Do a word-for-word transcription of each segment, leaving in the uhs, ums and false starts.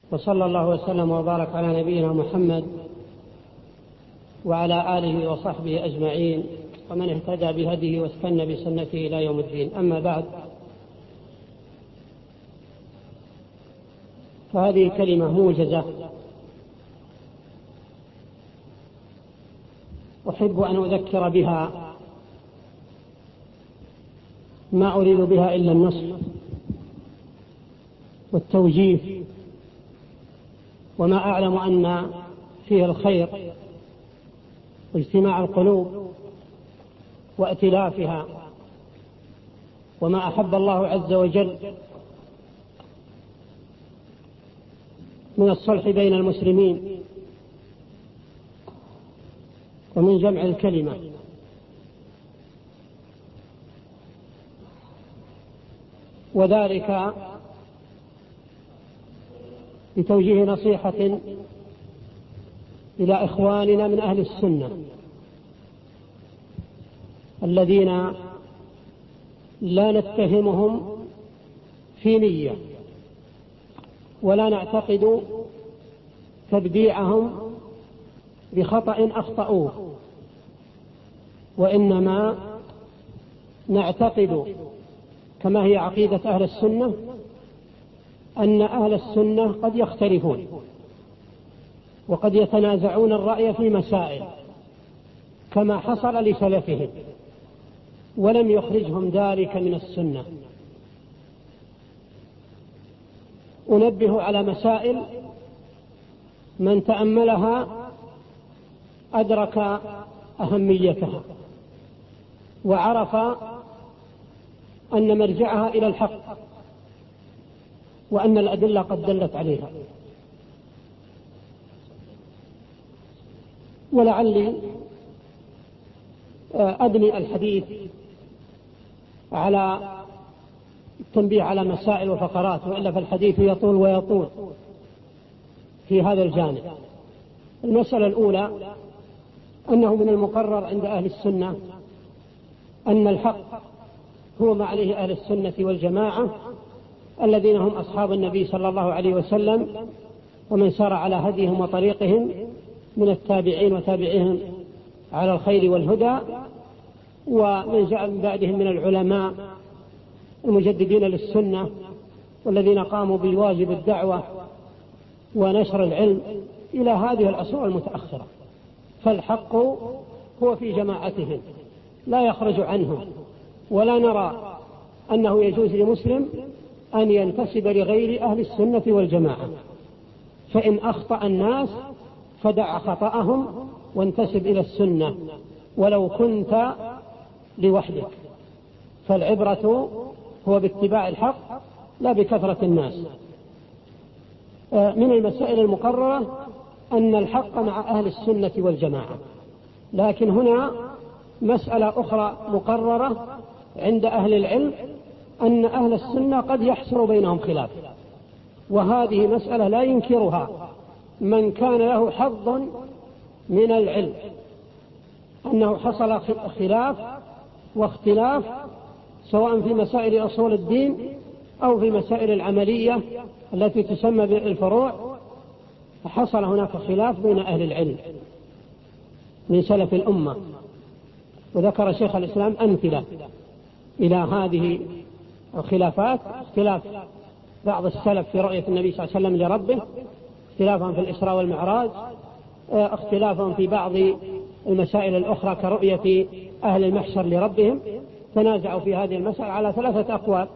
وصلى الله وسلم وبارك على نبينا محمد وعلى آله وصحبه أجمعين ومن اهتدى بهديه واستنى بسنته إلى يوم الدين. أما بعد، فهذه كلمة موجزة أحب أن أذكر بها، ما أريد بها إلا النصح والتوجيه، وما أعلم أن فيه الخير واجتماع القلوب وائتلافها، وما أحب الله عز وجل من الصلح بين المسلمين ومن جمع الكلمة. وذلك بتوجيه نصيحة إلى إخواننا من أهل السنة الذين لا نتهمهم في نية ولا نعتقد تبديعهم بخطأ أخطأوه، وإنما نعتقد كما هي عقيدة أهل السنة أن أهل السنة قد يختلفون وقد يتنازعون الرأي في مسائل كما حصل لسلفهم، ولم يخرجهم ذلك من السنة. أنبه على مسائل من تأملها أدرك أهميتها وعرف أن مرجعها إلى الحق وأن الأدلة قد دلت عليها. ولعلي أبني الحديث على التنبيه على مسائل وفقرات، وإلا فالحديث يطول ويطول في هذا الجانب. المسألة الأولى أنه من المقرر عند أهل السنة أن الحق هو ما عليه أهل السنة والجماعة الذين هم أصحاب النبي صلى الله عليه وسلم ومن سار على هديهم وطريقهم من التابعين وتابعيهم على الخير والهدى، ومن جاء من بعدهم من العلماء المجددين للسنة والذين قاموا بواجب الدعوة ونشر العلم إلى هذه العصور المتأخرة. فالحق هو في جماعتهم لا يخرج عنهم، ولا نرى أنه يجوز لمسلم أن ينتسب لغير أهل السنة والجماعة. فإن أخطأ الناس فدع خطأهم وانتسب إلى السنة ولو كنت لوحدك، فالعبرة هو باتباع الحق لا بكثرة الناس. من المسائل المقررة أن الحق مع أهل السنة والجماعة، لكن هنا مسألة أخرى مقررة عند أهل العلم أن أهل السنة قد يحصل بينهم خلاف، وهذه مسألة لا ينكرها من كان له حظ من العلم، أنه حصل خلاف واختلاف سواء في مسائل أصول الدين أو في مسائل العملية التي تسمى بالفروع، فحصل هناك خلاف بين أهل العلم من سلف الأمة. وذكر شيخ الإسلام أمثلة إلى هذه الخلافات: اختلاف بعض السلف في رؤية النبي صلى الله عليه وسلم لربه، اختلافهم في الإسراء والمعراج، اختلافهم في بعض المسائل الأخرى كرؤية أهل المحشر لربهم. تنازعوا في هذه المسألة على ثلاثة أقوال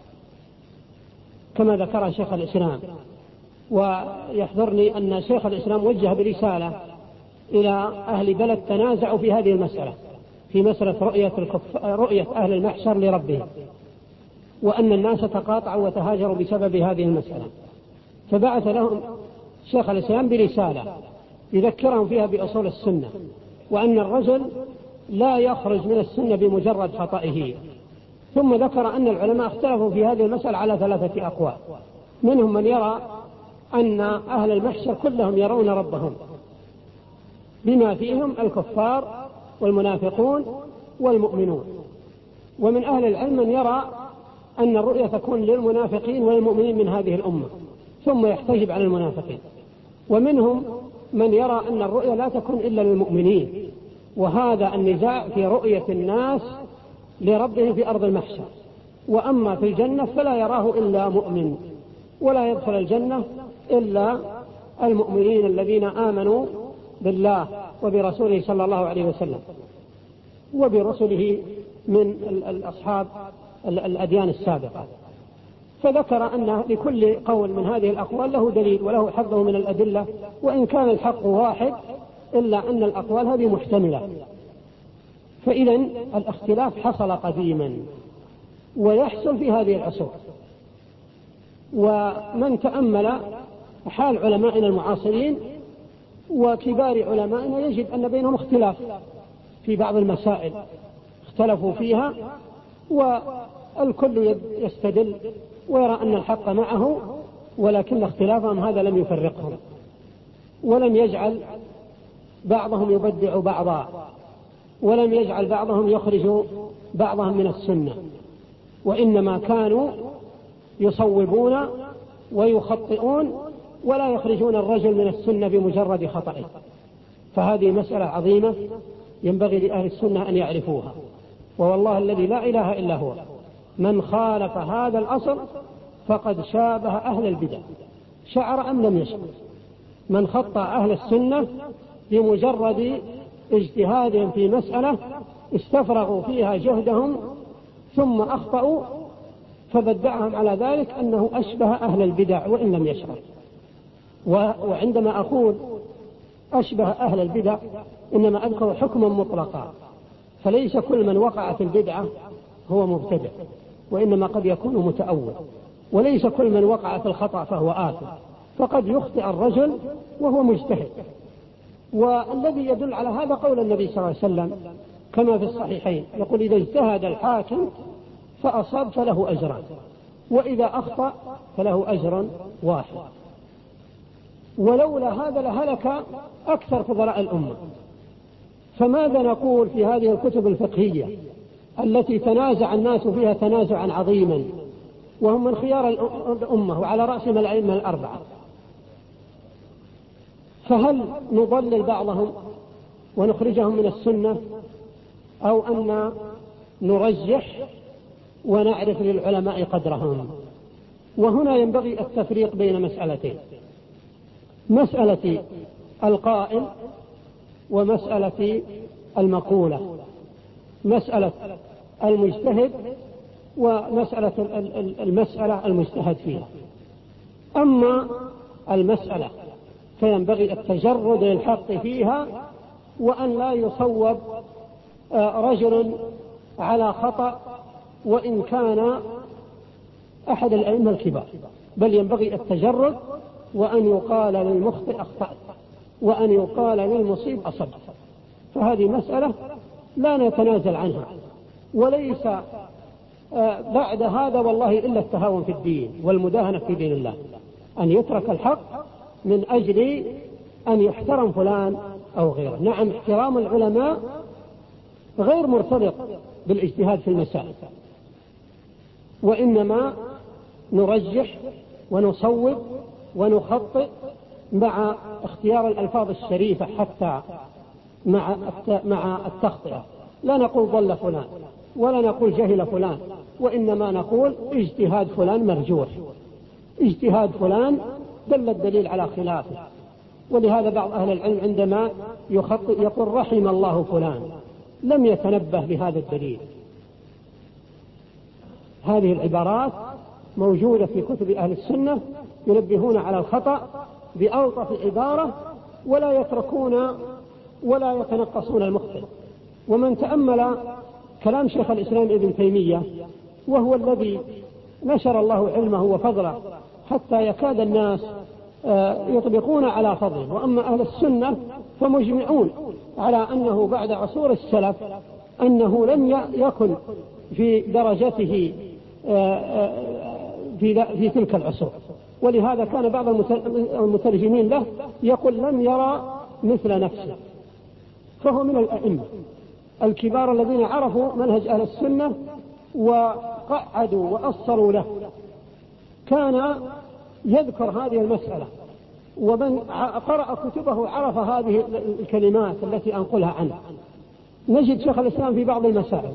كما ذكر شيخ الإسلام. ويحضرني أن شيخ الإسلام وجه برسالة إلى أهل بلد تنازعوا في هذه المسألة، في مسألة رؤية, رؤية أهل المحشر لربهم، وأن الناس تقاطعوا وتهاجروا بسبب هذه المسألة. فبعث لهم شيخ الإسلام برسالة يذكرهم فيها بأصول السنة، وأن الرجل لا يخرج من السنة بمجرد خطئه. ثم ذكر أن العلماء اختلفوا في هذه المسألة على ثلاثة أقوال، منهم من يرى أن أهل المحشر كلهم يرون ربهم بما فيهم الكفار والمنافقون والمؤمنون، ومن أهل العلم من يرى أن الرؤية تكون للمنافقين والمؤمنين من هذه الأمة، ثم يحتجب عن المنافقين. ومنهم من يرى أن الرؤيا لا تكون إلا للمؤمنين، وهذا النزاع في رؤية الناس لربهم في أرض المحشر. وأما في الجنة فلا يراه إلا مؤمن، ولا يدخل الجنة إلا المؤمنين الذين آمنوا بالله وبرسوله صلى الله عليه وسلم وبرسله من الأصحاب الأديان السابقة. فذكر أن لكل قول من هذه الأقوال له دليل وله حظه من الأدلة، وإن كان الحق واحد إلا أن الأقوال هذه محتملة. فإذن الاختلاف حصل قديما ويحصل في هذه العصور. ومن تأمل حال علمائنا المعاصرين وكبار علمائنا يجد أن بينهم اختلاف في بعض المسائل اختلفوا فيها، والكل يستدل ويرى أن الحق معه، ولكن اختلافهم هذا لم يفرقهم ولم يجعل بعضهم يبدع بعضا، ولم يجعل بعضهم يخرج بعضهم من السنة، وإنما كانوا يصوبون ويخطئون ولا يخرجون الرجل من السنة بمجرد خطئه. فهذه مسألة عظيمة ينبغي لأهل السنة أن يعرفوها. ووالله الذي لا إله إلا هو من خالف هذا الأصل فقد شابه أهل البدع شعر أم لم يشعر. من خطأ أهل السنة بمجرد اجتهادهم في مسألة استفرغوا فيها جهدهم ثم أخطأوا، فبدعهم على ذلك أنه أشبه أهل البدع وإن لم يشعر. وعندما أقول أشبه أهل البدع إنما أذكر حكما مطلقا، فليس كل من وقع في البدعة هو مبتدع، وإنما قد يكون متأول، وليس كل من وقع في الخطأ فهو آثم، فقد يخطئ الرجل وهو مجتهد. والذي يدل على هذا قول النبي صلى الله عليه وسلم كما في الصحيحين يقول: إذا اجتهد الحاكم فأصاب فله أجران، وإذا أخطأ فله أجر واحد. ولولا هذا لهلك أكثر فضلاء الأمة. فماذا نقول في هذه الكتب الفقهية التي تنازع الناس فيها تنازعا عظيما، وهم من خيار الأمة وعلى رأسهم الأئمة الأربعة؟ فهل نضلل بعضهم ونخرجهم من السنة، أو أن نرجح ونعرف للعلماء قدرهم؟ وهنا ينبغي التفريق بين مسألتين: مسألة القائل ومسألة المقولة، مسألة المجتهد ومسألة المسألة المجتهد فيها. أما المسألة فينبغي التجرد للحق فيها، وأن لا يصوب رجل على خطأ وإن كان أحد الأئمة الكبار، بل ينبغي التجرد، وأن يقال للمخطئ أخطأت، وأن يقال للمصيب أصبت. فهذه مسألة لا نتنازل عنها، وليس بعد هذا والله إلا التهاون في الدين والمداهنة في دين الله، أن يترك الحق من أجل أن يحترم فلان أو غيره. نعم، احترام العلماء غير مرتبط بالاجتهاد في المسائل، وإنما نرجح ونصوب ونخطئ مع اختيار الألفاظ الشريفة حتى مع مع التخطئة. لا نقول ضل فلان ولا نقول جهل فلان، وإنما نقول اجتهاد فلان مرجوح، اجتهاد فلان دل الدليل على خلافه. ولهذا بعض أهل العلم عندما يخطئ يقول رحم الله فلان، لم يتنبه بهذا الدليل. هذه العبارات موجودة في كتب أهل السنة ينبهون على الخطأ بألطف عبارة، ولا يتركون ولا يتنقصون المخطئ. ومن تأمل كلام شيخ الإسلام ابن تيمية، وهو الذي نشر الله علمه وفضله حتى يكاد الناس يطبقون على فضله، وأما أهل السنة فمجمعون على أنه بعد عصور السلف أنه لم يكن في درجته في في تلك العصور. ولهذا كان بعض المترجمين له يقول لم يرى مثل نفسه. فهو من الأئمة الكبار الذين عرفوا منهج أهل السنة وقعدوا وأصلوا له. كان يذكر هذه المسألة، ومن قرأ كتبه عرف هذه الكلمات التي أنقلها عنه. نجد شيخ الإسلام في بعض المسائل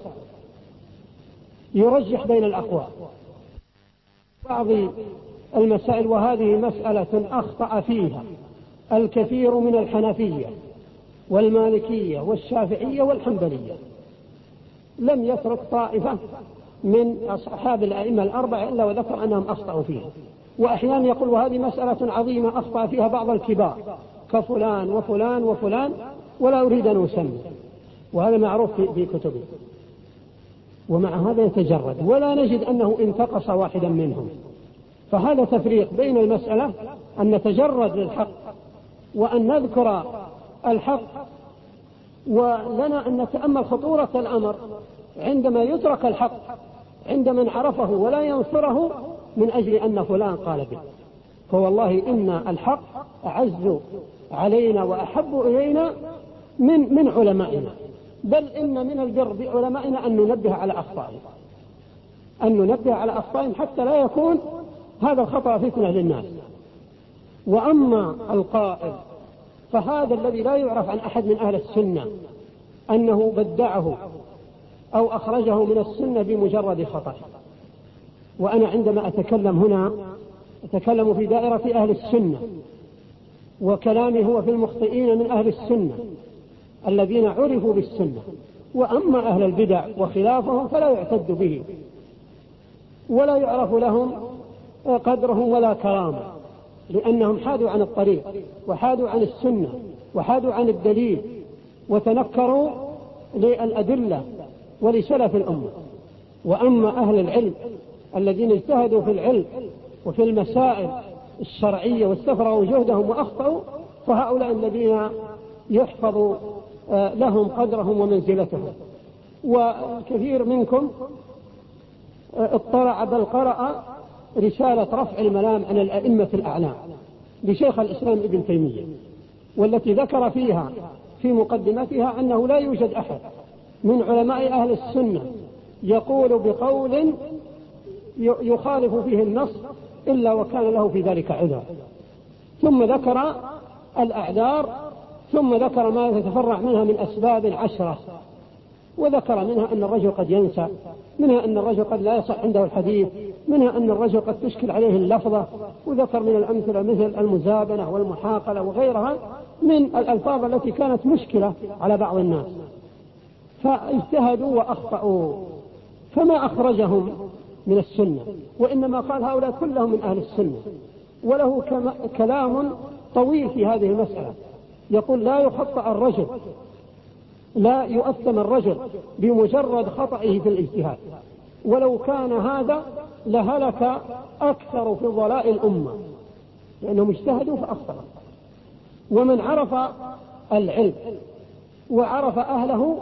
يرجح بين الأقوال بعض المسائل، وهذه مسألة أخطأ فيها الكثير من الحنفية والمالكية والشافعية والحنبلية. لم يترك طائفة من أصحاب الأئمة الأربعة إلا وذكر أنهم أخطأوا فيها. وأحيانا يقول وهذه مسألة عظيمة أخطأ فيها بعض الكبار كفلان وفلان وفلان، ولا أريد أن أسمي، وهذا معروف في كتبه. ومع هذا يتجرد، ولا نجد أنه انتقص واحدا منهم. فهذا تفريق بين المسألة أن نتجرد للحق وأن نذكر الحق، ولنا أن نتأمل خطورة الأمر عندما يترك الحق عند من عرفه ولا ينصره من أجل أن فلان قال به. فوالله إن الحق أعز علينا وأحب إلينا من من علمائنا، بل إن من البر بعلمائنا أن ننبه على أخطائهم، أن ننبه على أخطائهم حتى لا يكون هذا الخطأ فتنة للناس. وأما القائل فهذا الذي لا يعرف عن أحد من أهل السنة أنه بدعه أو أخرجه من السنة بمجرد خطأ. وأنا عندما أتكلم هنا أتكلم في دائرة أهل السنة، وكلامي هو في المخطئين من أهل السنة الذين عرفوا بالسنة. وأما أهل البدع وخلافهم فلا يعتد به ولا يعرف لهم قدرهم ولا كرامة، لأنهم حادوا عن الطريق وحادوا عن السنة وحادوا عن الدليل وتنكروا للأدلة ولسلف الأمة. وأما أهل العلم الذين اجتهدوا في العلم وفي المسائل الشرعية واستفرغوا جهدهم وأخطأوا، فهؤلاء الذين يحفظ لهم قدرهم ومنزلتهم. وكثير منكم اطلع بل قرأ رسالة رفع الملام عن الأئمة الأعلام لشيخ الإسلام ابن تيمية، والتي ذكر فيها في مقدمتها أنه لا يوجد أحد من علماء أهل السنة يقول بقول يخالف فيه النص إلا وكان له في ذلك عذر. ثم ذكر الأعذار، ثم ذكر ما يتفرع منها من أسباب عشرة، وذكر منها أن الرجل قد ينسى، منها أن الرجل قد لا يصح عنده الحديث، منها أن الرجل قد تشكل عليه اللفظة، وذكر من الأمثلة مثل المزابنة والمحاقلة وغيرها من الألفاظ التي كانت مشكلة على بعض الناس، فاجتهدوا وأخطأوا فما أخرجهم من السنة. وإنما قال هؤلاء كلهم من أهل السنة. وله كلام طويل في هذه المسألة، يقول لا يخطأ الرجل، لا يؤثم الرجل بمجرد خطئه في الاجتهاد، ولو كان هذا لهلك أكثر في ضلاء الأمة، لأنهم اجتهدوا فأخطأوا. ومن عرف العلم وعرف أهله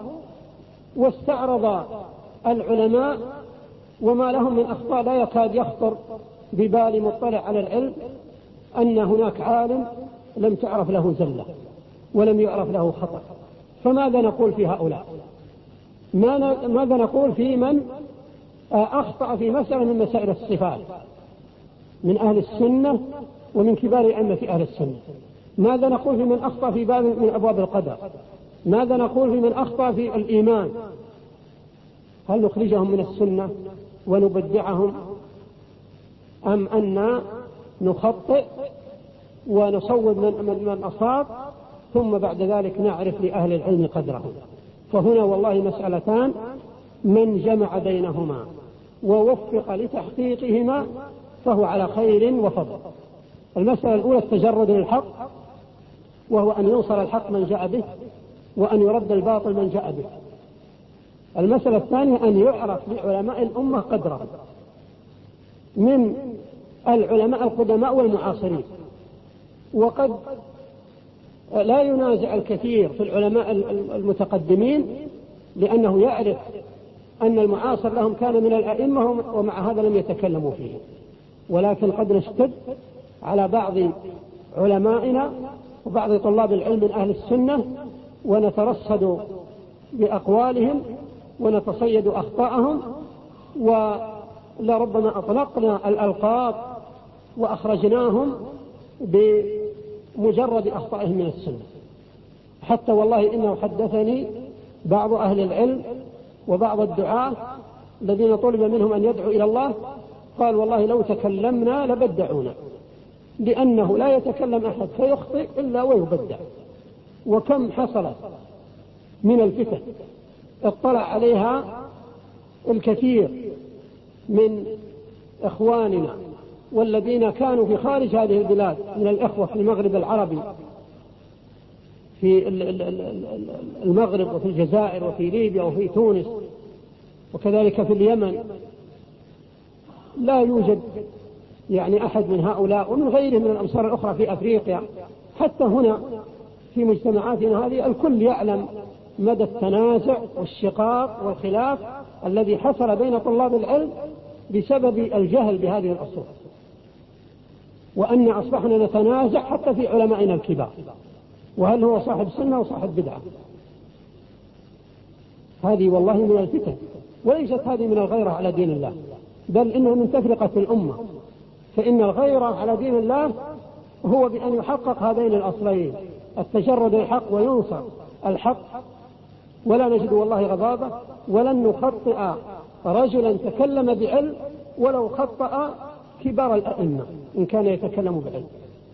واستعرض العلماء وما لهم من أخطاء، لا يكاد يخطر ببال مطلع على العلم أن هناك عالم لم تعرف له زلة ولم يعرف له خطأ. فماذا نقول في هؤلاء؟ ماذا نقول في من أخطأ في مسألة من مسائل الصفات من أهل السنة ومن كبار أئمة أهل السنة؟ ماذا نقول في من أخطأ في باب من أبواب القدر؟ ماذا نقول في من أخطأ في الإيمان؟ هل نخرجهم من السنة ونبدعهم، أم أن نخطئ ونصوب من من أصاب ثم بعد ذلك نعرف لأهل العلم قدرهم؟ فهنا والله مسألتان، من جمع بينهما ووفق لتحقيقهما فهو على خير وفضل. المسألة الأولى التجرد للحق، وهو أن ينصر الحق من جاء به وأن يرد الباطل من جاء به. المسألة الثانية أن يعرف لعلماء الأمة قدرهم من العلماء القدماء والمعاصرين. وقد لا ينازع الكثير في العلماء المتقدمين لأنه يعرف أن المعاصر لهم كان من الأئمة ومع هذا لم يتكلموا فيه، ولكن قد نشتد على بعض علمائنا وبعض طلاب العلم من أهل السنة ونترصد بأقوالهم ونتصيد أخطاءهم، ولربما أطلقنا الألقاب وأخرجناهم بمجرد أخطائهم من السنة. حتى والله إنه حدثني بعض أهل العلم وبعض الدعاة الذين طلب منهم أن يدعوا إلى الله، قال والله لو تكلمنا لبدعونا، لأنه لا يتكلم أحد فيخطئ إلا ويبدع. وكم حصلت من الفتن اطلع عليها الكثير من إخواننا والذين كانوا في خارج هذه البلاد من الإخوة في المغرب العربي، في المغرب وفي الجزائر وفي ليبيا وفي تونس وكذلك في اليمن. لا يوجد يعني أحد من هؤلاء ومن غيرهم من الأمصار الأخرى في أفريقيا، حتى هنا في مجتمعاتنا هذه الكل يعلم مدى التنازع والشقاق والخلاف الذي حصل بين طلاب العلم بسبب الجهل بهذه الأصول، وأن أصبحنا نتنازع حتى في علمائنا الكبار، وهل هو صاحب سنة وصاحب بدعة. هذه والله من الفتن، وليست هذه من الغيرة على دين الله، بل إنه من تفرقة الأمة. فإن الغيرة على دين الله هو بأن يحقق هذين الأصلين، التجرد الحق وينصر الحق، ولا نجد والله غضاضة، ولن نخطئ رجلا تكلم بعلم ولو خطأ كبار الأئمة إن كان يتكلم بعلم،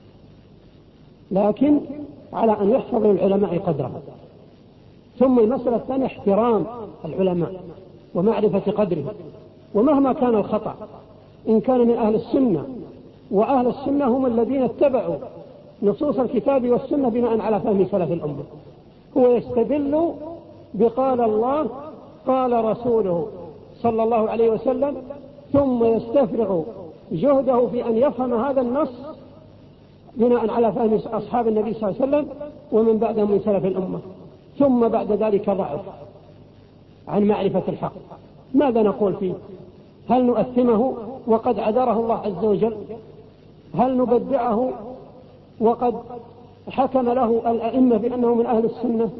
لكن على أن يحفظ للعلماء قدرها. ثم المسألة الثانية احترام العلماء ومعرفة قدرهم، ومهما كان الخطأ إن كان من أهل السنة، وأهل السنة هم الذين اتبعوا نصوص الكتاب والسنة بناء على فهم سلف الأمة. هو يستدل بقال الله قال رسوله صلى الله عليه وسلم، ثم يستفرغ جهده في أن يفهم هذا النص بناء على فهم أصحاب النبي صلى الله عليه وسلم ومن بعدهم من سلف الأمة، ثم بعد ذلك ضعف عن معرفة الحق. ماذا نقول فيه؟ هل نؤثمه وقد عذره الله عز وجل؟ هل نبدعه وقد حكم له الأئمة بأنه من أهل السنة؟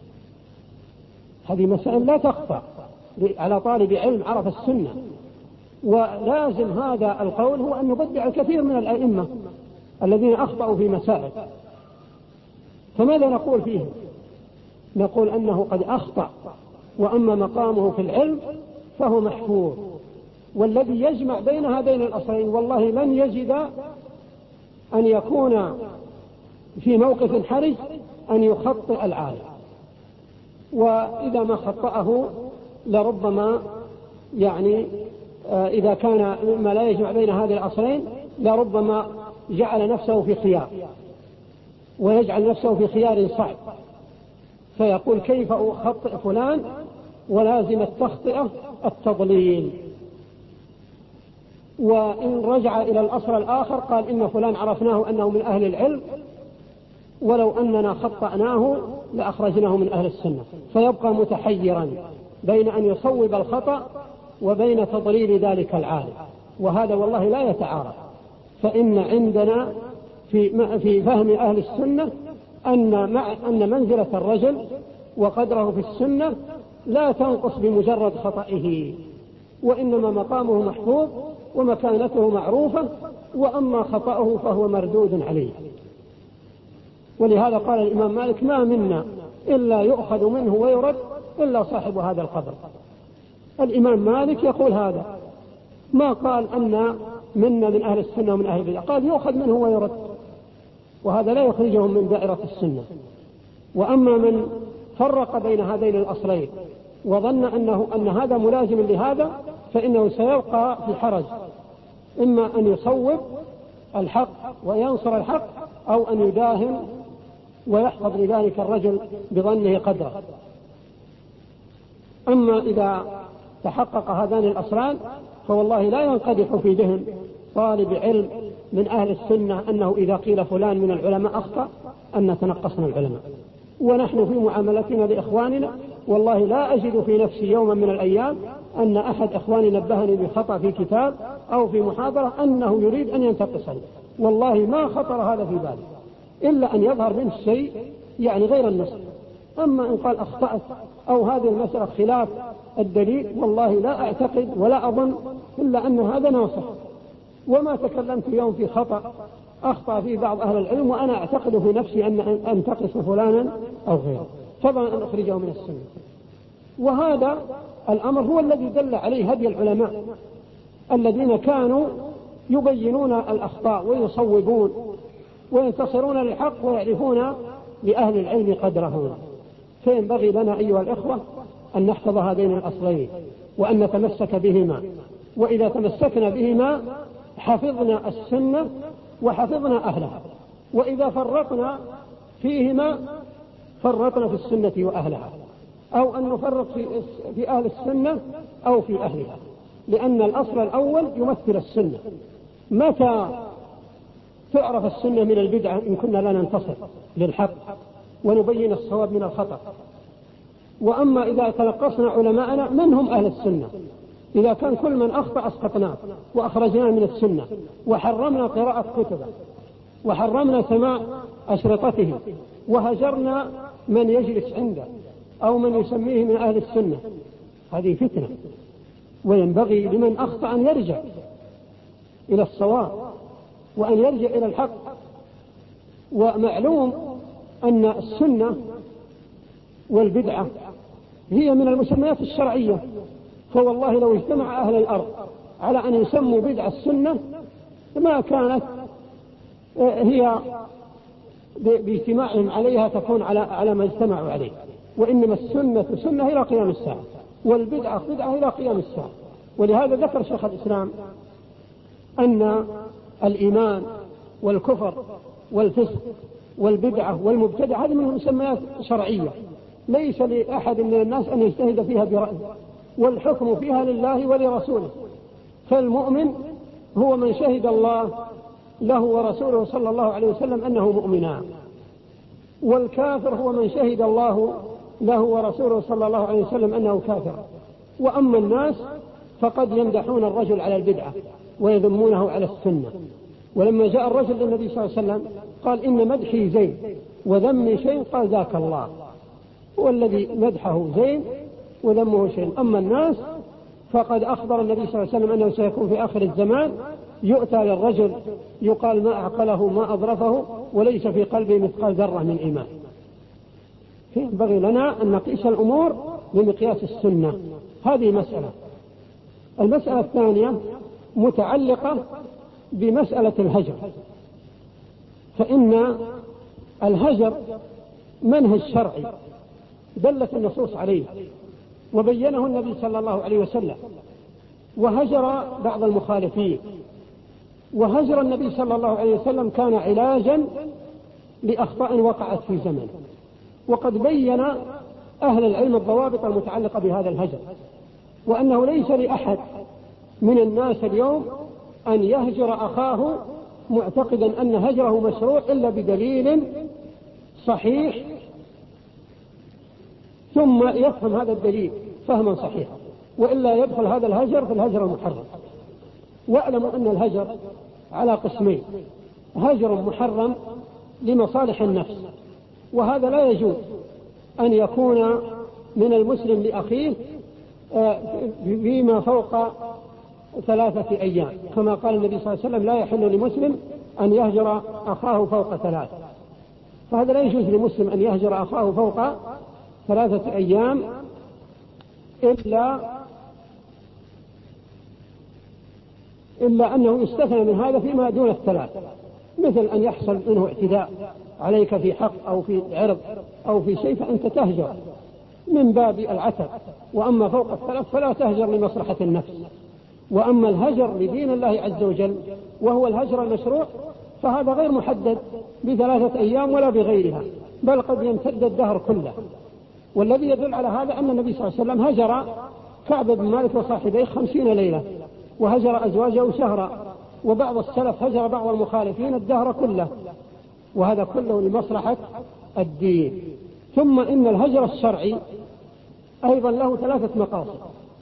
هذه مسائل لا تخفى على طالب علم عرف السنة، ولازم هذا القول هو أن نبدع الكثير من الأئمة الذين أخطأوا في مسائل. فماذا نقول فيه؟ نقول أنه قد أخطأ، وأما مقامه في العلم فهو محفوظ. والذي يجمع بين هذين الأصلين والله لن يجد أن يكون في موقف حرج أن يخطئ العالم، وإذا ما خطأه لربما يعني إذا كان مما لا يجمع بين هذه الأصلين لربما جعل نفسه في خيار، ويجعل نفسه في خيار صعب، فيقول كيف أخطئ فلان، ولازم التخطئة التضليل. وإن رجع إلى الأصل الآخر قال إن فلان عرفناه أنه من أهل العلم، ولو أننا خطأناه لأخرجناه من أهل السنة، فيبقى متحيرا بين أن يصوب الخطأ وبين تضليل ذلك العالم، وهذا والله لا يتعارض. فإن عندنا في في فهم أهل السنة أن مع أن منزلة الرجل وقدره في السنة لا تنقص بمجرد خطئه، وإنما مقامه محفوظ ومكانته معروفة، وأما خطأه فهو مردود عليه. ولهذا قال الإمام مالك ما منا إلا يؤخذ منه ويرد إلا صاحب هذا القبر. الإمام مالك يقول هذا، ما قال أن منا من أهل السنة ومن أهل البدع، قال يؤخذ منه ويرد، وهذا لا يخرجهم من دائرة السنة. وأما من فرق بين هذين الأصلين وظن أنه أن هذا ملازم لهذا فإنه سيبقى في حرج، إما أن يصوب الحق وينصر الحق، أو أن يداهن ويحفظ لذلك الرجل بظنه قدره. أما إذا تحقق هذان الأصلان فوالله لا ينقدح في ذهن طالب علم من أهل السنة أنه إذا قيل فلان من العلماء أخطأ أن نتنقصنا العلماء. ونحن في معاملتنا لإخواننا والله لا أجد في نفسي يوما من الأيام أن أحد إخواني نبهني بخطأ في كتاب أو في محاضرة أنه يريد أن ينتقصني، والله ما خطر هذا في بالي، إلا أن يظهر منه الشيء يعني غير النص. أما إن قال أخطأت أو هذه المسألة خلاف الدليل، والله لا أعتقد ولا أظن إلا أن هذا ناصح، وما تكلمت يوم في خطأ أخطأ فيه بعض أهل العلم وأنا أعتقد في نفسي أن أنتقص فلانا أو غيره، فضلا أن أخرجه من السنة. وهذا الأمر هو الذي دل عليه هدي العلماء الذين كانوا يبينون الأخطاء ويصوبون وينتصرون للحق ويعرفون لأهل العلم قدرهم. فينبغي لنا أيها الإخوة أن نحفظ هذين الأصلين وأن نتمسك بهما، وإذا تمسكنا بهما حفظنا السنة وحفظنا أهلها، وإذا فرطنا فيهما فرطنا في السنة وأهلها، أو أن نفرط في, في أهل السنة أو في أهلها، لأن الأصل الأول يمثل السنة. متى تعرف السنة من البدعة؟ إن كنا لا ننتصر للحق ونبين الصواب من الخطأ. وأما إذا تلقصنا علماءنا من هم أهل السنة، إذا كان كل من أخطأ أسقطناه وأخرجناه من السنة وحرمنا قراءة كتبه وحرمنا سماع أشرطته وهجرنا من يجلس عنده أو من يسميه من أهل السنة، هذه فتنة. وينبغي لمن أخطأ أن يرجع إلى الصواب وأن يرجع إلى الحق. ومعلوم أن السنة والبدعة هي من المسميات الشرعية، فوالله لو اجتمع أهل الأرض على أن يسموا بدعة السنة ما كانت هي باجتماعهم عليها تكون على على ما اجتمعوا عليه، وإنما السنة سنة إلى قيام الساعة والبدعة بدعة إلى قيام الساعة. ولهذا ذكر شيخ الإسلام أن الإيمان والكفر والفسق والبدعة والمبتدع هذه من المسميات شرعية ليس لأحد من الناس أن يجتهد فيها برأيه، والحكم فيها لله ولرسوله. فالمؤمن هو من شهد الله له ورسوله صلى الله عليه وسلم أنه مؤمنان، والكافر هو من شهد الله له ورسوله صلى الله عليه وسلم أنه كافر. وأما الناس فقد يمدحون الرجل على البدعة ويذمونه على السنة. ولما جاء الرجل للنبي صلى الله عليه وسلم قال إن مدحي زين وذمي شيء، قال ذاك الله هو الذي مدحه زين وذمه شيء. أما الناس فقد أخبر النبي صلى الله عليه وسلم أنه سيكون في آخر الزمان يؤتى للرجل يقال ما أعقله ما أظرفه وليس في قلبه مثقال ذرة من إيمان. فينبغي لنا أن نقيس الأمور بمقياس السنة. هذه مسألة. المسألة الثانية متعلقة بمسألة الهجر، فإن الهجر منهج شرعي دلت النصوص عليه وبينه النبي صلى الله عليه وسلم، وهجر بعض المخالفين. وهجر النبي صلى الله عليه وسلم كان علاجا لأخطاء وقعت في زمن، وقد بين أهل العلم الضوابط المتعلقة بهذا الهجر، وأنه ليس لأحد من الناس اليوم أن يهجر أخاه معتقدا أن هجره مشروع إلا بدليل صحيح، ثم يفهم هذا الدليل فهما صحيحا، وإلا يدخل هذا الهجر في الهجر المحرم. واعلموا أن الهجر على قسمين: هجر محرم لمصالح النفس، وهذا لا يجوز أن يكون من المسلم لأخيه فيما فوق ثلاثة أيام، كما قال النبي صلى الله عليه وسلم لا يحل لمسلم أن يهجر أخاه فوق ثلاث. فهذا لا يجوز لمسلم أن يهجر أخاه فوق ثلاثة أيام إلا إلا أنه يستثنى من هذا فيما دون الثلاث، مثل أن يحصل منه اعتداء عليك في حق أو في عرض أو في شيء فأنت تهجر من باب العتب. وأما فوق الثلاث فلا تهجر لمصلحة النفس. وأما الهجر لدين الله عز وجل وهو الهجر المشروع فهذا غير محدد بثلاثة أيام ولا بغيرها، بل قد يمتد الدهر كله. والذي يدل على هذا أن النبي صلى الله عليه وسلم هجر كعب بن مالك وصاحبيه خمسين ليلة، وهجر أزواجه شهرا، وبعض السلف هجر بعض المخالفين الدهر كله، وهذا كله لمصلحة الدين. ثم إن الهجر الشرعي أيضا له ثلاثة مقاصد: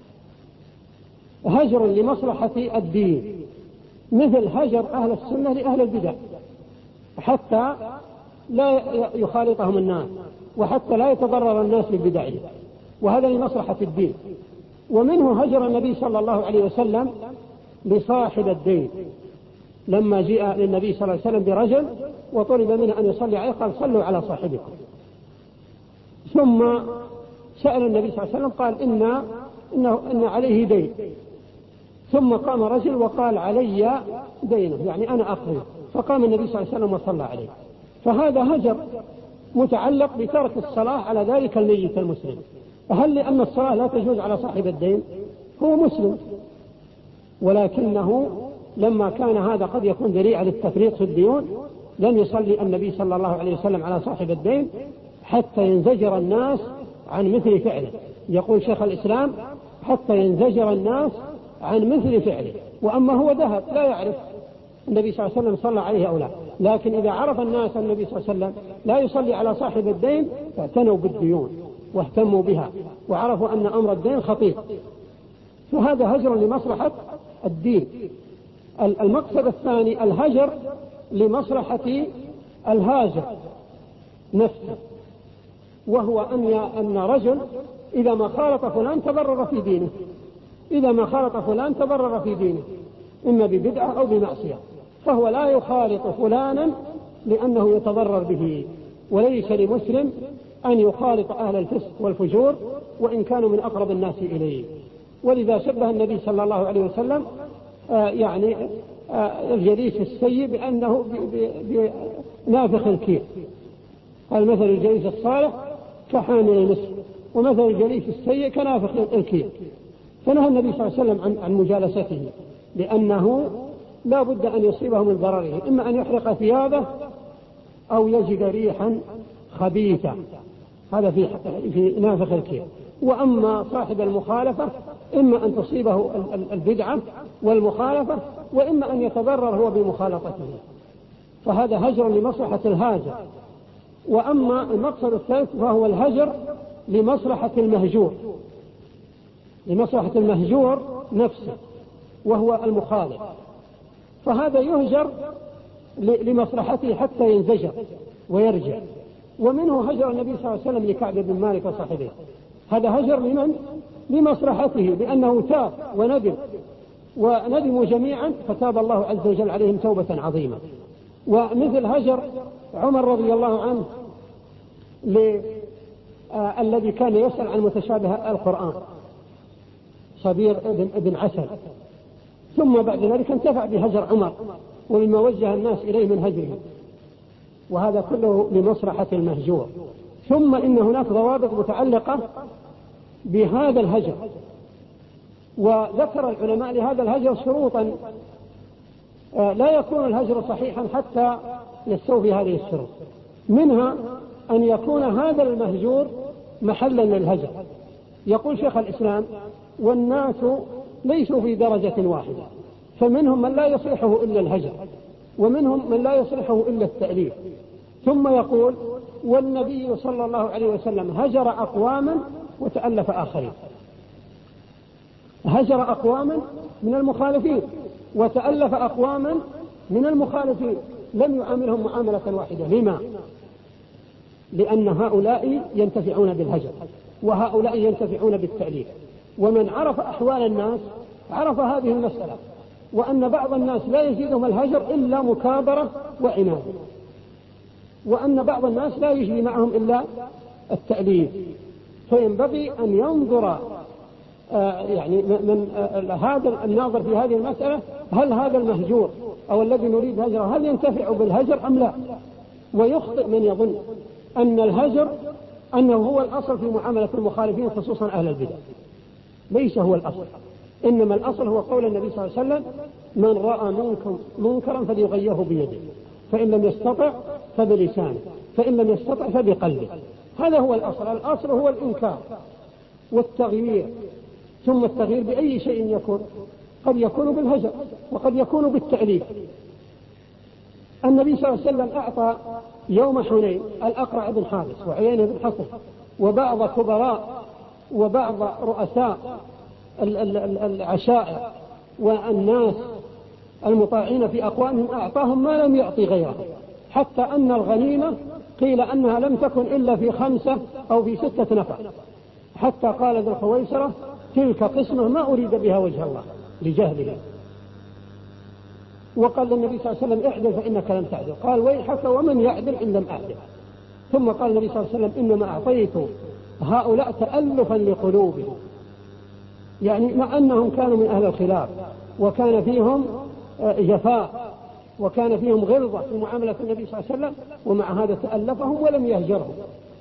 هجر لمصلحة الدين مثل هجر أهل السنة لأهل البدع حتى لا يخالطهم الناس وحتى لا يتضرر الناس ببدعهم، وهذا لمصلحة الدين. ومنه هجر النبي صلى الله عليه وسلم لصاحب الدين لما جاء للنبي صلى الله عليه وسلم برجل وطلب منه أن يصلي عليه قال صلوا على صاحبكم. ثم سأل النبي صلى الله عليه وسلم قال إن, إنه إن عليه دين. ثم قام رجل وقال علي دينه يعني أنا أقضي. فقام النبي صلى الله عليه وسلم وصلى عليه. فهذا هجر متعلق بترك الصلاة على ذلك الميت المسلم. فهل لأن الصلاة لا تجوز على صاحب الدين؟ هو مسلم، ولكنه لما كان هذا قد يكون ذريعة للتفريط في الديون لم يصلي النبي صلى الله عليه وسلم على صاحب الدين حتى ينزجر الناس عن مثل فعله. يقول شيخ الإسلام حتى ينزجر الناس عن مثل فعله. وأما هو ذهب لا يعرف النبي صلى الله عليه وسلم صلى عليه أو لا، لكن إذا عرف الناس النبي صلى الله عليه وسلم لا يصلي على صاحب الدين فاعتنوا بالديون واهتموا بها وعرفوا أن أمر الدين خطير. فهذا هجر لمصلحة الدين. المقصد الثاني الهجر لمصلحة الهاجر نفسه، وهو أن رجل إذا ما خالط فلان تضرر في دينه، إذا ما خالط فلان تضرر في دينه إما ببدعة أو بمعصية، فهو لا يخالط فلانا لأنه يتضرر به. وليس لمسلم أن يخالط أهل الفسق والفجور وإن كانوا من أقرب الناس إليه. ولذا شبه النبي صلى الله عليه وسلم آه يعني آه الجليس السيء بأنه بنافخ الكير. قال مثل الجليس الصالح كحامل المسك ومثل الجليس السيء كنافخ الكير. فنهى النبي صلى الله عليه وسلم عن, عن مجالسته لأنه لا بد أن يصيبه من ضرره، إما أن يحرق ثيابه أو يجد ريحا خبيثة، هذا في, في نافخ الكير. وأما صاحب المخالفة إما أن تصيبه البدعة والمخالفة وإما أن يتضرر هو بمخالطته، فهذا هجر لمصلحة الهاجر. وأما المقصد الثالث فهو الهجر لمصلحة المهجور، لمصلحة المهجور نفسه وهو المخالف، فهذا يهجر لمصلحته حتى ينزجر ويرجع. ومنه هجر النبي صلى الله عليه وسلم لكعب بن مالك وصاحبه، هذا هجر لمن؟ لمصلحته، بأنه تاب وندم وندموا جميعا فتاب الله عز وجل عليهم توبة عظيمة. ومثل هجر عمر رضي الله عنه آه الذي كان يسأل عن متشابه القرآن صبير ابن, ابن عسل، ثم بعد ذلك انتفع بهجر عمر ومما وجه الناس إليه من هجره، وهذا كله لمصلحة المهجور. ثم إن هناك ضوابط متعلقة بهذا الهجر، وذكر العلماء لهذا الهجر شروطا لا يكون الهجر صحيحا حتى يستوفي هذه الشروط. منها أن يكون هذا المهجور محلا للهجر. يقول شيخ الإسلام والناس ليسوا في درجة واحدة، فمنهم من لا يصلحه إلا الهجر ومنهم من لا يصلحه إلا التأليف. ثم يقول والنبي صلى الله عليه وسلم هجر أقواما وتألف آخرين، هجر أقواما من المخالفين وتألف أقواما من المخالفين، لم يعاملهم معاملة واحدة. لما؟ لأن هؤلاء ينتفعون بالهجر وهؤلاء ينتفعون بالتأليف. ومن عرف أحوال الناس عرف هذه المسألة، وأن بعض الناس لا يزيدهم الهجر إلا مكابرة وعناد، وأن بعض الناس لا يجري معهم إلا التأليف. فينبغي أن ينظر آه يعني من آه هذا الناظر في هذه المسألة هل هذا المهجور أو الذي نريد هجره هل ينتفع بالهجر أم لا. ويخطئ من يظن أن الهجر أنه هو الأصل في معاملة المخالفين خصوصا أهل البدع، ليس هو الأصل، إنما الأصل هو قول النبي صلى الله عليه وسلم من رأى منكم منكرا فليغيره بيده، فإن لم يستطع فبلسانه، فإن لم يستطع فبقلبه. هذا هو الأصل. الأصل هو الإنكار والتغيير، ثم التغيير بأي شيء يكون، قد يكون بالهجر وقد يكون بالتأليف. النبي صلى الله عليه وسلم أعطى يوم حنين الأقرع بن حابس وعيينة بن حصن وبعض كبراء وبعض رؤساء العشائر والناس المطاعين في أقوامهم، أعطاهم ما لم يعطي غيره، حتى أن الغنيمة قيل أنها لم تكن إلا في خمسة أو في ستة نفر، حتى قال ذو الخويسرة تلك قسمة ما أريد بها وجه الله لجهله. وقال للنبي صلى الله عليه وسلم اعدل فإنك لم تعدل، قال ويحك ومن يعدل إن لم أعدل. ثم قال النبي صلى الله عليه وسلم إنما أعطيت هؤلاء تألفا لقلوبهم، يعني مع أنهم كانوا من أهل الخلاف وكان فيهم جفاء وكان فيهم غلظة في معاملة النبي صلى الله عليه وسلم، ومع هذا تألفهم ولم يهجرهم،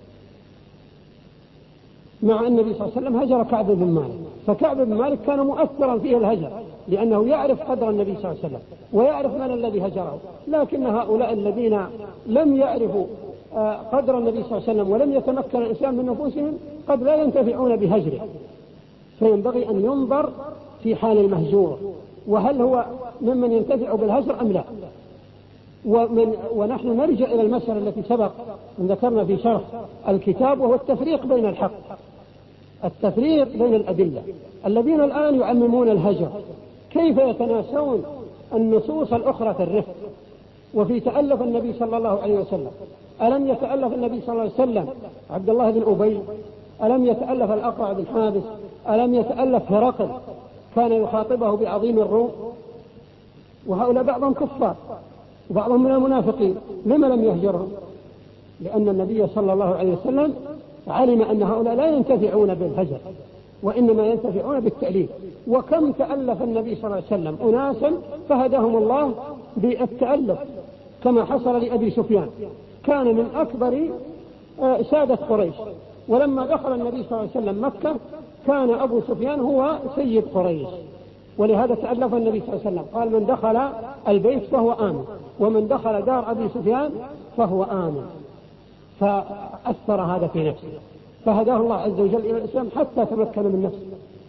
مع النبي صلى الله عليه وسلم هجر كعب بن مالك. فكعب بن مالك كان مؤثرا فيه الهجر لأنه يعرف قدر النبي صلى الله عليه وسلم ويعرف من الذي هجره. لكن هؤلاء الذين لم يعرفوا قدر النبي صلى الله عليه وسلم ولم يتمكن الإسلام من نفوسهم قد لا ينتفعون بهجره، فينبغي أن ينظر في حال المهجور وهل هو ممن ينتفع بالهجر أم لا. ومن ونحن نرجع إلى المسألة التي سبق أن ذكرنا في شرح الكتاب، وهو التفريق بين الحق، التفريق بين الأدلة. الذين الآن يعممون الهجر كيف يتناسون النصوص الأخرى في الرفق وفي تألف النبي صلى الله عليه وسلم؟ ألم يتألف النبي صلى الله عليه وسلم عبد الله بن أبي؟ ألم يتألف الأقرع بن حابس؟ ألم يتألف هرقل كان يخاطبه بعظيم الروم؟ وهؤلاء بعضهم كفار وبعضهم من المنافقين، لما لم يهجرهم؟ لأن النبي صلى الله عليه وسلم علم أن هؤلاء لا ينتفعون بالهجر وإنما ينتفعون بالتأليف. وكم تألف النبي صلى الله عليه وسلم أناسا فهداهم الله بالتألف، كما حصل لأبي سفيان، كان من أكبر سادة قريش، ولما دخل النبي صلى الله عليه وسلم مكة كان أبو سفيان هو سيد قريش، ولهذا تألف النبي صلى الله عليه وسلم قال من دخل البيت فهو آمن ومن دخل دار أبي سفيان فهو آمن، فأثر هذا في نفسه فهداه الله عز وجل إلى الإسلام حتى تمكن من نفسه.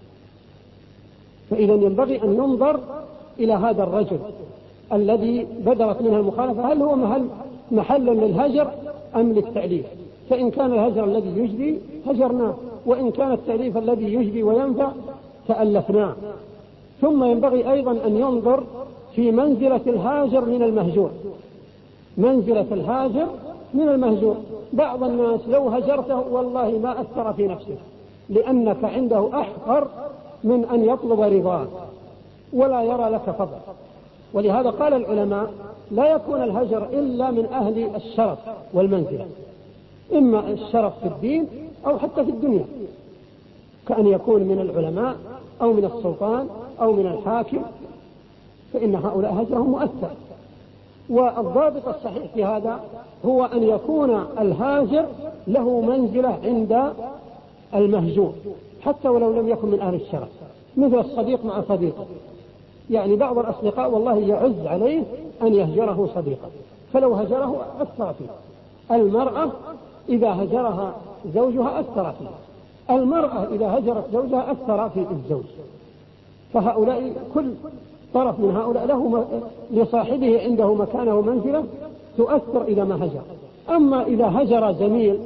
فإذا ينبغي أن ينظر إلى هذا الرجل الذي بدرت منها المخالفة، هل هو محل, محل للهجر أم للتأليف؟ فإن كان الهجر الذي يجدي هجرناه، وإن كان التأليف الذي يجدي وينفع تألفناه. ثم ينبغي أيضا أن ينظر في منزلة الهاجر من المهجور، منزلة الهاجر من المهجور. بعض الناس لو هجرته والله ما أثر في نفسه لأنك عنده أحقر من أن يطلب رضاه ولا يرى لك فضل. ولهذا قال العلماء لا يكون الهجر إلا من أهل الشرف والمنزلة، إما الشرف في الدين أو حتى في الدنيا، كأن يكون من العلماء أو من السلطان أو من الحاكم، فإن هؤلاء هجرهم مؤثر. والضابط الصحيح في هذا هو أن يكون الهاجر له منزلة عند المهجور حتى ولو لم يكن من أهل الشرف، مثل الصديق مع صديقه. يعني بعض الأصدقاء والله يعز عليه أن يهجره صديقه، فلو هجره أثر فيه. المرأة إذا هجرها زوجها أثر فيه، المرأة إذا هجرت زوجها أثر في الزوج. فهؤلاء كل طرف من هؤلاء له لصاحبه عنده مكانه ومنزلة تؤثر إذا ما هجر. أما إذا هجر زميل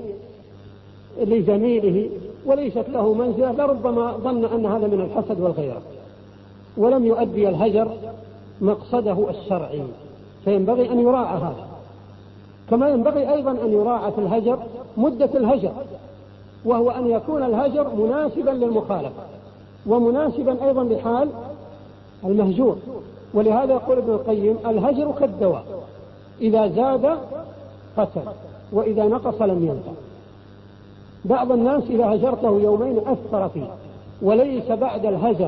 لزميله وليست له منزلة لربما ظن أن هذا من الحسد والغيرة ولم يؤدي الهجر مقصده الشرعي، فينبغي أن يراعى هذا. كما ينبغي أيضا أن يراعى في الهجر مدة الهجر، وهو أن يكون الهجر مناسبا للمخالفة ومناسبا أيضا لحال المهجور. ولهذا يقول ابن القيم الهجر كالدواء، إذا زاد قتل وإذا نقص لم ينفع. بعض الناس إذا هجرته يومين أثر فيه، وليس بعد الهجر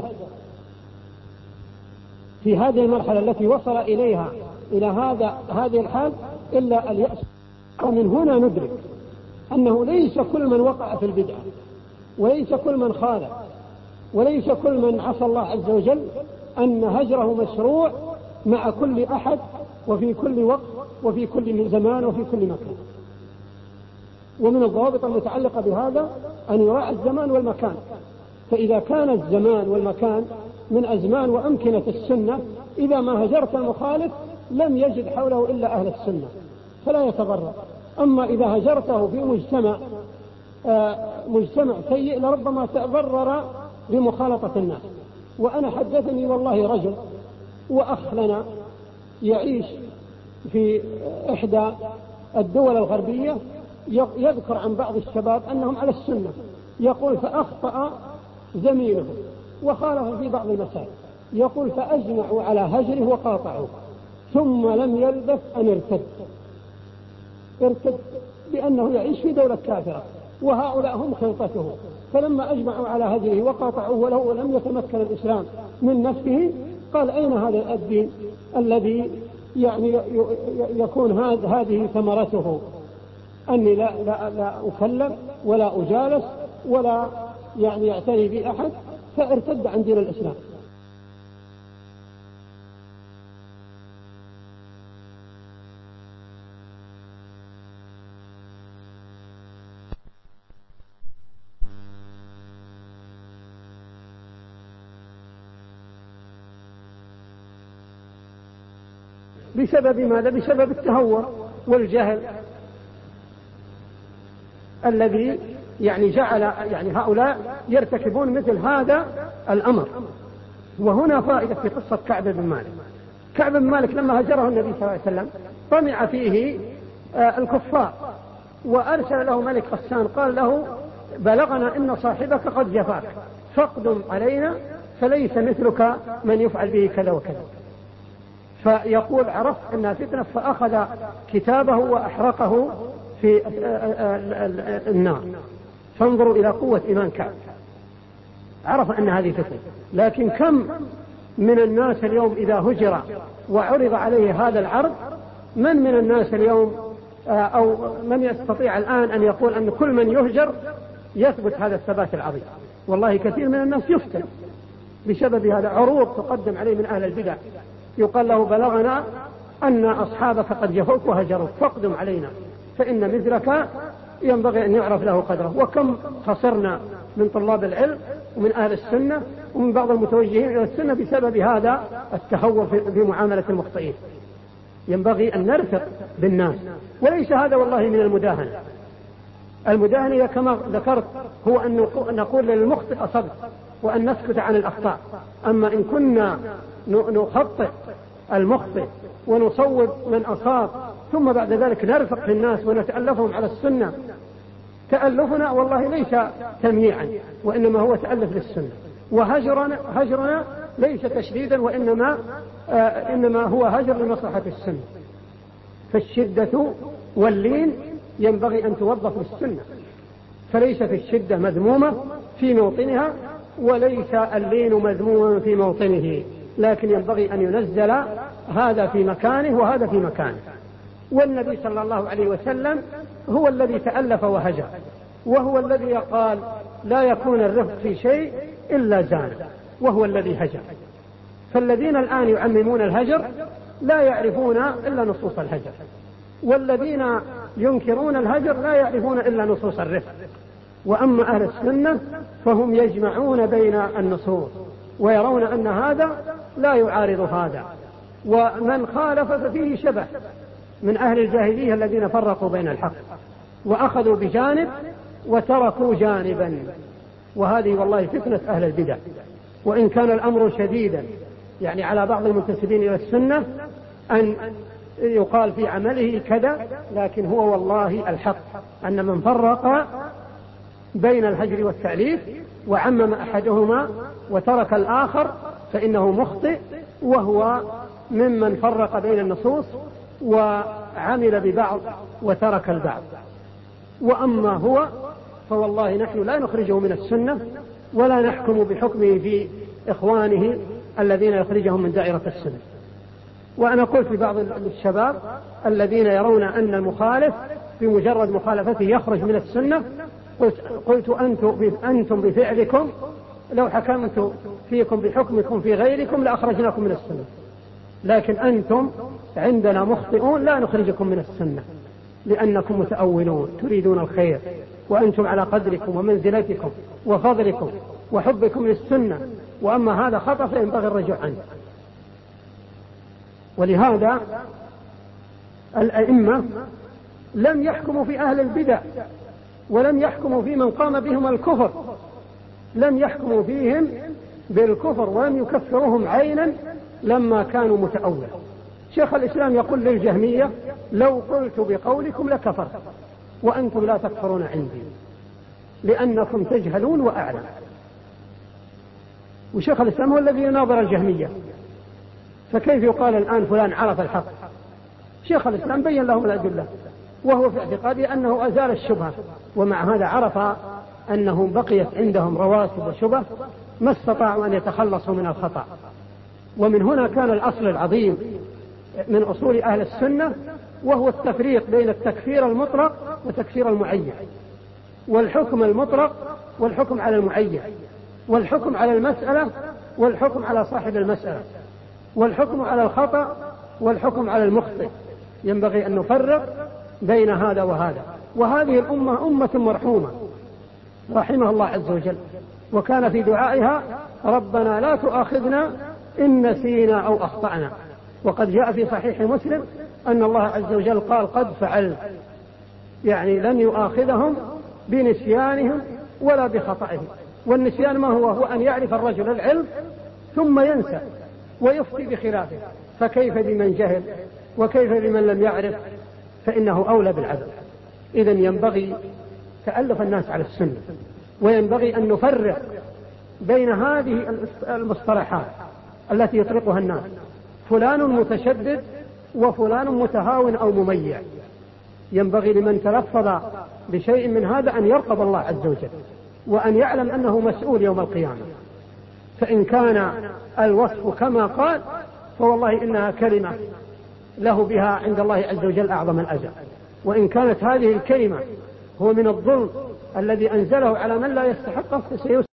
في هذه المرحلة التي وصل إليها إلى هذا هذه الحال إلا اليأس. ومن هنا ندرك أنه ليس كل من وقع في البدعة وليس كل من خالف وليس كل من عصى الله عز وجل أن هجره مشروع مع كل أحد وفي كل وقت وفي كل زمان وفي كل مكان. ومن الضوابط المتعلقة بهذا أن يراعى الزمان والمكان، فإذا كان الزمان والمكان من أزمان وأمكنة السنة إذا ما هجرت المخالف لم يجد حوله إلا أهل السنة فلا يتضرر. أما إذا هجرته في مجتمع مجتمع سيء لربما تضرر بمخالطة الناس. وأنا حدثني والله رجل وأخ لنا يعيش في إحدى الدول الغربية يذكر عن بعض الشباب أنهم على السنة، يقول فأخطأ زميله وخالف في بعض المسائل، يقول فأجمعوا على هجره وقاطعوه ثم لم يلبث أن ارتد ارتد بأنه يعيش في دولة كافرة، وهؤلاء هم خلطته. فلما أجمعوا على هجره وقاطعوه له ولم يتمكن الإسلام من نفسه، قال أين هذا الدين الذي يعني يكون هذه ثمرته أني لا, لا, لا أكلم ولا أجالس ولا يعني يعتني بي أحد، فارتد عن دين الإسلام. بسبب ماذا؟ بسبب التهور والجهل الذي يعني جعل يعني هؤلاء يرتكبون مثل هذا الأمر. وهنا فائدة في قصة كعب بن مالك. كعب بن مالك لما هجره النبي صلى الله عليه وسلم طمع فيه الكفار، وأرسل له ملك غسان قال له بلغنا إن صاحبك قد جفاك فاقدم علينا فليس مثلك من يفعل به كذا وكذا. فيقول عرفت أنها فتنة، فأخذ كتابه وأحرقه في النار. فانظروا إلى قوة إيمان كعب، عرف أن هذه فتنة. لكن كم من الناس اليوم إذا هجر وعرض عليه هذا العرض، من من الناس اليوم أو من يستطيع الآن أن يقول أن كل من يهجر يثبت هذا الثبات العظيم؟ والله كثير من الناس يفتن بسبب هذا. عروض تقدم عليه من أهل البدع، يقال له بلغنا أن أصحابك قد جفوك وهجروك فاقدم علينا فإن مثلك ينبغي أن يعرف له قدره. وكم خسرنا من طلاب العلم ومن أهل السنة ومن بعض المتوجهين إلى السنة بسبب هذا التهور في معاملة المخطئين. ينبغي أن نرفق بالناس، وليس هذا والله من المداهنة. المداهنة كما ذكرت هو أن نقول للمخطئ أصبت وأن نسكت عن الأخطاء. أما إن كنا نخطئ المخطئ ونصوب من أصاب ثم بعد ذلك نرفق في الناس ونتألفهم على السنة، تألفنا والله ليس تمييعا وإنما هو تألف للسنة. وهجرنا هجرنا ليس تشديدا وإنما آه إنما هو هجر لمصلحة السنة. فالشدة واللين ينبغي أن توظف للسنة، فليس في الشدة مذمومة في موطنها وليس اللين مذموما في موطنه، لكن ينبغي أن ينزل هذا في مكانه وهذا في مكانه. والنبي صلى الله عليه وسلم هو الذي تألف وهجر، وهو الذي قال لا يكون الرفق في شيء إلا زان، وهو الذي هجر. فالذين الآن يعممون الهجر لا يعرفون إلا نصوص الهجر، والذين ينكرون الهجر لا يعرفون إلا نصوص الرفق. وأما أهل السنة فهم يجمعون بين النصوص ويرون أن هذا لا يعارض هذا، ومن خالف ففيه شبه من أهل الجاهلية الذين فرقوا بين الحق وأخذوا بجانب وتركوا جانبا. وهذه والله فتنة أهل البدع. وإن كان الأمر شديدا يعني على بعض المنتسبين إلى السنة أن يقال في عمله كذا، لكن هو والله الحق أن من فرق بين الهجر والتأليف وعمم أحدهما وترك الآخر فإنه مخطئ، وهو ممن فرق بين النصوص وعمل ببعض وترك البعض. وأما هو فوالله نحن لا نخرجه من السنة ولا نحكم بحكمه في إخوانه الذين يخرجهم من دائرة السنة. وأنا قلت لبعض الشباب الذين يرون أن المخالف بمجرد مخالفته يخرج من السنة، قلت, قلت أنتم بفعلكم لو حكمت فيكم بحكمكم في غيركم لأخرجناكم من السنة، لكن أنتم عندنا مخطئون لا نخرجكم من السنة لأنكم متأولون تريدون الخير، وأنتم على قدركم ومنزلتكم وفضلكم وحبكم للسنة، وأما هذا خطأ فينبغي الرجوع عنه. ولهذا الأئمة لم يحكموا في أهل البدع ولم يحكموا في من قام بهم الكفر، لم يحكموا فيهم بالكفر ولم يكفروهم عينا لما كانوا متأولا. شيخ الإسلام يقول للجهمية لو قلت بقولكم لكفر وأنتم لا تكفرون عندي لأنكم تجهلون وأعلم. وشيخ الإسلام هو الذي يناظر الجهمية فكيف يقال الآن فلان عرف الحق؟ شيخ الإسلام بين لهم الأدلة، وهو في اعتقاده أنه أزال الشبهة، ومع هذا عرف أنهم بقيت عندهم رواسب وشبه ما استطاعوا أن يتخلصوا من الخطأ. ومن هنا كان الأصل العظيم من أصول أهل السنة، وهو التفريق بين التكفير المطلق وتكفير المعين، والحكم المطلق والحكم على المعين، والحكم على المسألة والحكم على صاحب المسألة، والحكم على الخطأ والحكم على المخطئ. ينبغي أن نفرق بين هذا وهذا. وهذه الأمة أمة مرحومة رحمها الله عز وجل، وكان في دعائها ربنا لا تؤاخذنا إن نسينا أو أخطأنا. وقد جاء في صحيح مسلم أن الله عز وجل قال قد فعل، يعني لن يؤاخذهم بنسيانهم ولا بخطئهم. والنسيان ما هو؟ هو أن يعرف الرجل العلم ثم ينسى ويفتي بخلافه، فكيف بمن جهل وكيف بمن لم يعرف؟ فإنه أولى بالعذاب. إذن ينبغي تألف الناس على السنة، وينبغي أن نفرق بين هذه المصطلحات التي يطلقها الناس، فلان متشدد وفلان متهاون أو مميع. ينبغي لمن تلفظ بشيء من هذا أن يرقب الله عز وجل، وأن يعلم أنه مسؤول يوم القيامة. فإن كان الوصف كما قال فوالله إنها كلمة له بها عند الله عز وجل أعظم الأجر. وإن كانت هذه الكلمة هو من الظلم الذي أنزله على من لا يستحقه فسيسلم